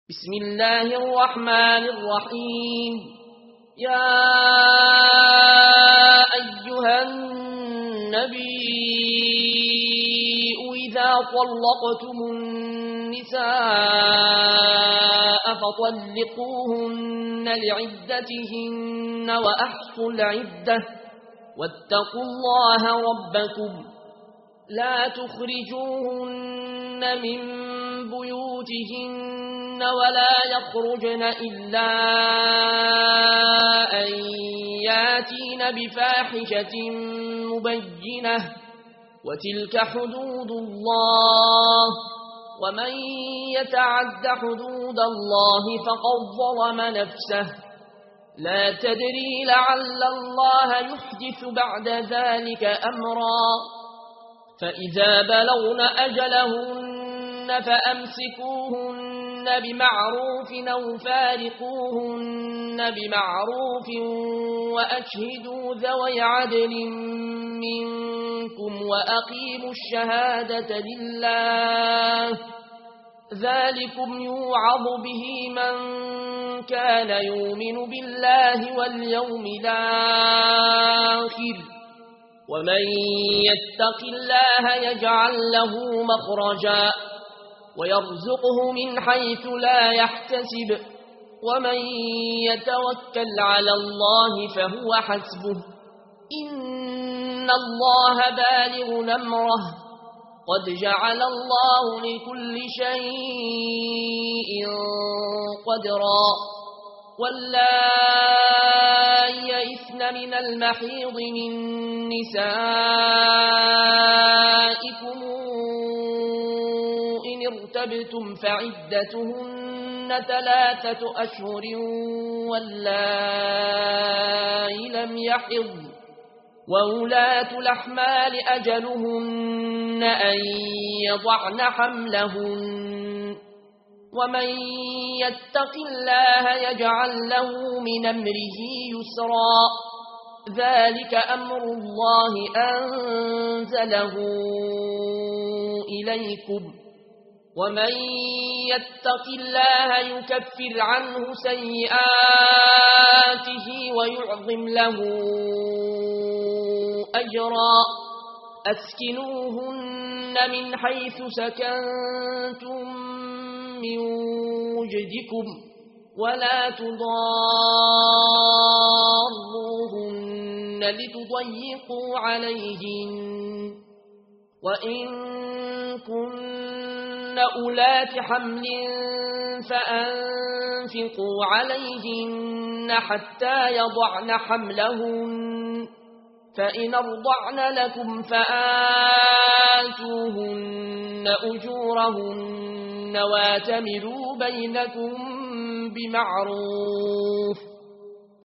بسم الله الرحمن الرحيم يا أيها النبي إذا طلقتم النساء فطلقوهن لعدتهن وأحصوا العدة واتقوا الله ربكم لا تخرجوهن من بيوتهن ولا يخرجن إلا أن ياتين بفاحشة مبينة وتلك حدود الله ومن يتعد حدود الله فقد ظلم نفسه لا تدري لعل الله يحدث بعد ذلك أمرا فإذا بلغن أجلهن فأمسكوهن بمعروف أو فارقوهن بمعروف وأشهدوا ذوي عدل منكم وأقيموا الشهادة لله ذلكم يوعظ به من كان يؤمن بالله واليوم الآخر ومن يتق الله يجعل له مخرجا ويرزقه من حيث لا يحتسب ومن يتوكل على الله فهو حسبه إن الله بالغ أمره قد جعل الله لكل شيء قدرا واللائي يئسن من المحيض من نسائكم إن ارتبتم فعدتهن 3 أشهر واللائي لم يحضن وأولاة الأحمال أجلهن أن يضعن حملهن ومن يتق الله يجعل له من أمره يسرا ذلك أمر الله أنزله إليكم ومن يتق الله يكفر عنه سيئاته ويعظم له أجرا أسكنوهن من حيث سكنتم من وجدكم ولا تضاروهن لتضيقوا عليهن وإن كن أولات حمل فأنفقوا عليهن حتى يضعن حملهن فإن أرضعن لكم فآتوهن أجورهن واتمروا بينكم بمعروف